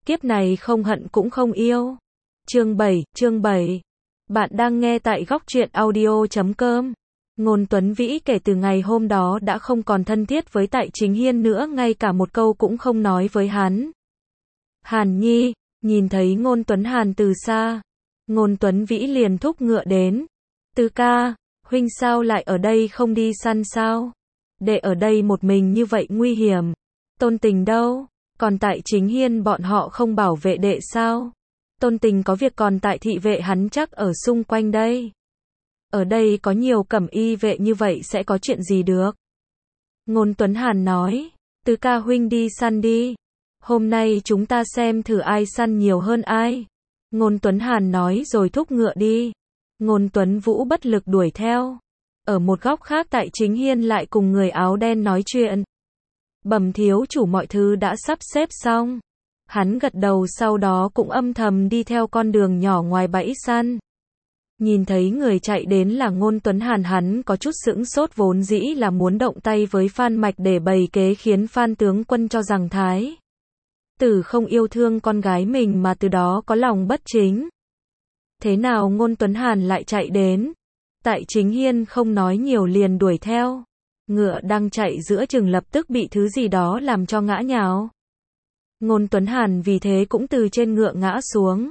kiếp này không hận cũng không yêu. Chương 7. Bạn đang nghe tại góc truyện audio.com. Ngôn Tuấn Vĩ kể từ ngày hôm đó đã không còn thân thiết với Tại Chính Hiên nữa, ngay cả một câu cũng không nói với hắn. Hàn Nhi, nhìn thấy Ngôn Tuấn Hàn từ xa, Ngôn Tuấn Vĩ liền thúc ngựa đến. Tứ ca, huynh sao lại ở đây không đi săn sao? Đệ ở đây một mình như vậy nguy hiểm. Tôn Tình đâu? Còn Tại Chính Hiên bọn họ không bảo vệ đệ sao? Tôn Tình có việc, còn Tại thị vệ hắn chắc ở xung quanh đây. Ở đây có nhiều cẩm y vệ như vậy sẽ có chuyện gì được? Ngôn Tuấn Hàn nói, Tứ ca huynh đi săn đi. Hôm nay chúng ta xem thử ai săn nhiều hơn ai. Ngôn Tuấn Hàn nói rồi thúc ngựa đi. Ngôn Tuấn Vũ bất lực đuổi theo. Ở một góc khác Tại Chính Hiên lại cùng người áo đen nói chuyện. Bẩm thiếu chủ, mọi thứ đã sắp xếp xong. Hắn gật đầu, sau đó cũng âm thầm đi theo con đường nhỏ ngoài bẫy săn. Nhìn thấy người chạy đến là Ngôn Tuấn Hàn, hắn có chút sững sốt, vốn dĩ là muốn động tay với Phan Mạch để bày kế khiến Phan tướng quân cho rằng Thái tử không yêu thương con gái mình mà từ đó có lòng bất chính. Thế nào Ngôn Tuấn Hàn lại chạy đến? Tại Chính Hiên không nói nhiều liền đuổi theo. Ngựa đang chạy giữa chừng lập tức bị thứ gì đó làm cho ngã nhào. Ngôn Tuấn Hàn vì thế cũng từ trên ngựa ngã xuống.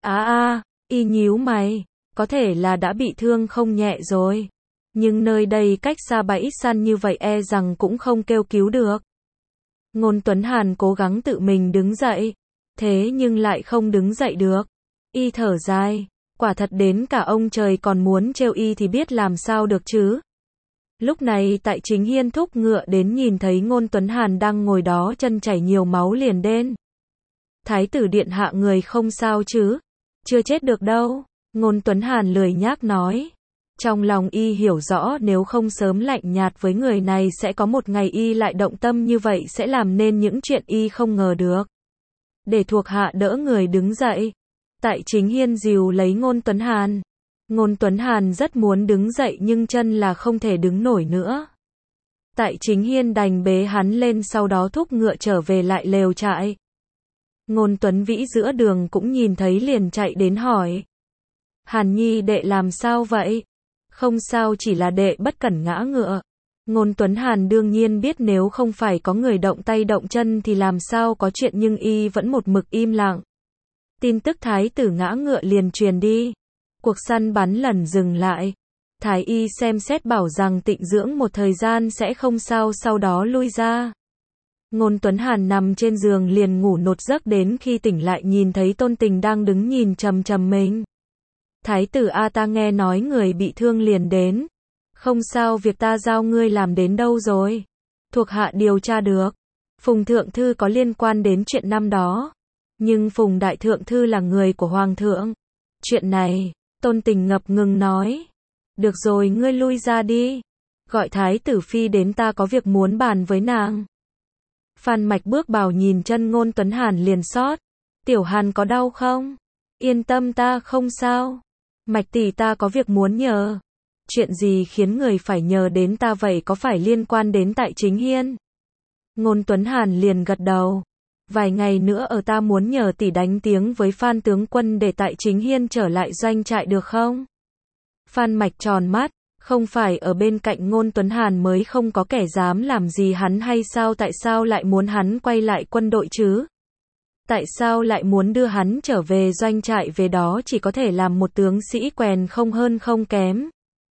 Y nhíu mày, có thể là đã bị thương không nhẹ rồi. Nhưng nơi đây cách xa bẫy săn như vậy e rằng cũng không kêu cứu được. Ngôn Tuấn Hàn cố gắng tự mình đứng dậy, thế nhưng lại không đứng dậy được. Y thở dài, quả thật đến cả ông trời còn muốn trêu y thì biết làm sao được chứ. Lúc này Tại Chính Hiên thúc ngựa đến, nhìn thấy Ngôn Tuấn Hàn đang ngồi đó chân chảy nhiều máu liền đến. Thái tử điện hạ, người không sao chứ? Chưa chết được đâu. Ngôn Tuấn Hàn lười nhác nói. Trong lòng y hiểu rõ nếu không sớm lạnh nhạt với người này sẽ có một ngày y lại động tâm như vậy, sẽ làm nên những chuyện y không ngờ được. Để thuộc hạ đỡ người đứng dậy. Tại Chính Hiên dìu lấy Ngôn Tuấn Hàn. Ngôn Tuấn Hàn rất muốn đứng dậy nhưng chân là không thể đứng nổi nữa. Tại Chính Hiên đành bế hắn lên, sau đó thúc ngựa trở về lại lều trại. Ngôn Tuấn Vĩ giữa đường cũng nhìn thấy liền chạy đến hỏi. Hàn Nhi, đệ làm sao vậy? Không sao, chỉ là đệ bất cẩn ngã ngựa. Ngôn Tuấn Hàn đương nhiên biết nếu không phải có người động tay động chân thì làm sao có chuyện, nhưng y vẫn một mực im lặng. Tin tức thái tử ngã ngựa liền truyền đi. Cuộc săn bắn lần dừng lại. Thái y xem xét bảo rằng tịnh dưỡng một thời gian sẽ không sao, sau đó lui ra. Ngôn Tuấn Hàn nằm trên giường liền ngủ nột giấc, đến khi tỉnh lại nhìn thấy Tôn Tình đang đứng nhìn chằm chằm mình. Thái tử ta nghe nói người bị thương liền đến. Không sao, việc ta giao ngươi làm đến đâu rồi? Thuộc hạ điều tra được. Phùng thượng thư có liên quan đến chuyện năm đó. Nhưng Phùng đại thượng thư là người của hoàng thượng. Chuyện này, Tôn Tình ngập ngừng nói. Được rồi, ngươi lui ra đi. Gọi thái tử phi đến, ta có việc muốn bàn với nàng. Phan Mạch bước vào nhìn chân Ngôn Tuấn Hàn liền xót. Tiểu Hàn có đau không? Yên tâm, ta không sao. Mạch tỷ, ta có việc muốn nhờ. Chuyện gì khiến người phải nhờ đến ta vậy, có phải liên quan đến Tại Chính Hiên? Ngôn Tuấn Hàn liền gật đầu. Vài ngày nữa ta muốn nhờ tỷ đánh tiếng với Phan tướng quân để Tại Chính Hiên trở lại doanh trại được không? Phan Mạch tròn mắt, không phải ở bên cạnh Ngôn Tuấn Hàn mới không có kẻ dám làm gì hắn hay sao? Tại sao lại muốn hắn quay lại quân đội chứ? Tại sao lại muốn đưa hắn trở về doanh trại? Về đó chỉ có thể làm một tướng sĩ quèn, không hơn không kém.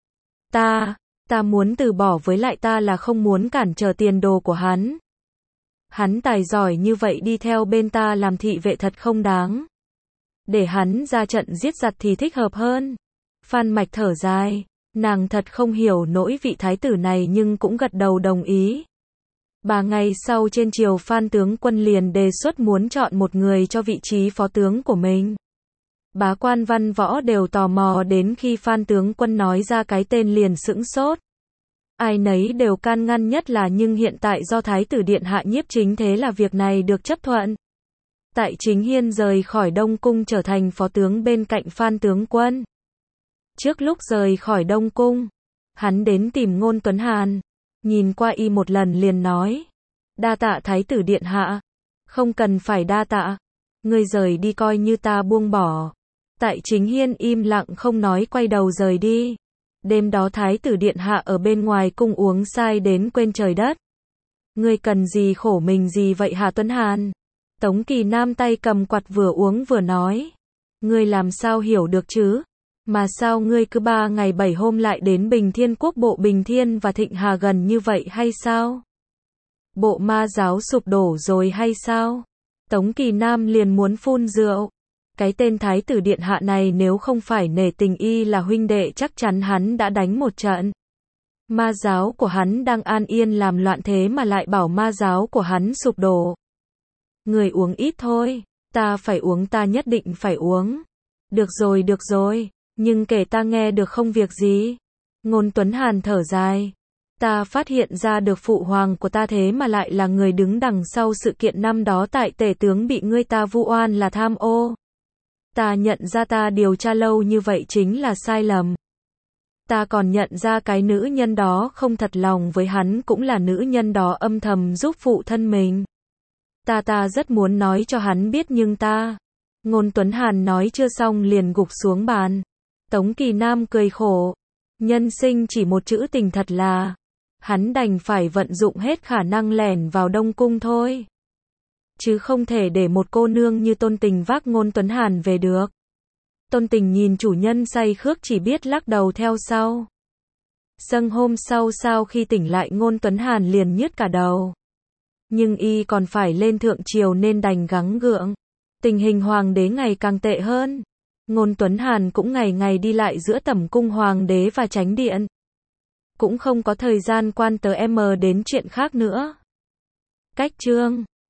Ta muốn từ bỏ, với lại ta là không muốn cản trở tiền đồ của hắn. Hắn tài giỏi như vậy đi theo bên ta làm thị vệ thật không đáng. Để hắn ra trận giết giặc thì thích hợp hơn. Phan Mạch thở dài, nàng thật không hiểu nỗi vị thái tử này nhưng cũng gật đầu đồng ý. 3 ngày sau trên triều, Phan tướng quân liền đề xuất muốn chọn một người cho vị trí phó tướng của mình. Bá quan văn võ đều tò mò, đến khi Phan tướng quân nói ra cái tên liền sững sốt. Ai nấy đều can ngăn, nhất là nhưng hiện tại do thái tử điện hạ nhiếp chính, thế là việc này được chấp thuận. Tại Chính Hiên rời khỏi Đông Cung trở thành phó tướng bên cạnh Phan tướng quân. Trước lúc rời khỏi Đông Cung, hắn đến tìm Ngôn Tuấn Hàn. Nhìn qua y một lần liền nói. Đa tạ thái tử điện hạ. Không cần phải đa tạ. Ngươi rời đi coi như ta buông bỏ. Tại Chính Hiên im lặng không nói quay đầu rời đi. Đêm đó Thái tử điện hạ ở bên ngoài cung uống say đến quên trời đất. Ngươi cần gì khổ mình gì vậy hả Tuấn Hàn? Tống Kỳ Nam tay cầm quạt vừa uống vừa nói. Ngươi làm sao hiểu được chứ? Mà sao ngươi cứ 3 ngày 7 hôm lại đến Bình Thiên Quốc bộ Bình Thiên và Thịnh Hà gần như vậy hay sao? Bộ ma giáo sụp đổ rồi hay sao? Tống Kỳ Nam liền muốn phun rượu. Cái tên Thái tử điện hạ này nếu không phải nể tình y là huynh đệ chắc chắn hắn đã đánh một trận. Ma giáo của hắn đang an yên làm loạn thế mà lại bảo ma giáo của hắn sụp đổ. Người uống ít thôi, ta phải uống, ta nhất định phải uống. Được rồi, nhưng kể ta nghe được không việc gì. Ngôn Tuấn Hàn thở dài. Ta phát hiện ra được phụ hoàng của ta thế mà lại là người đứng đằng sau sự kiện năm đó tại tể tướng bị ngươi ta vu oan là tham ô. Ta nhận ra ta điều tra lâu như vậy chính là sai lầm. Ta còn nhận ra cái nữ nhân đó không thật lòng với hắn cũng là nữ nhân đó âm thầm giúp phụ thân mình. Ta rất muốn nói cho hắn biết nhưng ta... Ngôn Tuấn Hàn nói chưa xong liền gục xuống bàn. Tống Kỳ Nam cười khổ. Nhân sinh chỉ một chữ tình thật là... Hắn đành phải vận dụng hết khả năng lẻn vào Đông Cung thôi. Chứ không thể để một cô nương như Tôn Tình vác Ngôn Tuấn Hàn về được. Tôn Tình nhìn chủ nhân say khước chỉ biết lắc đầu theo sau. Sang hôm sau khi tỉnh lại Ngôn Tuấn Hàn liền nhức cả đầu. Nhưng y còn phải lên thượng triều nên đành gắng gượng. Tình hình hoàng đế ngày càng tệ hơn. Ngôn Tuấn Hàn cũng ngày ngày đi lại giữa tẩm cung hoàng đế và chánh điện. Cũng không có thời gian quan tới đến chuyện khác nữa. Cách chương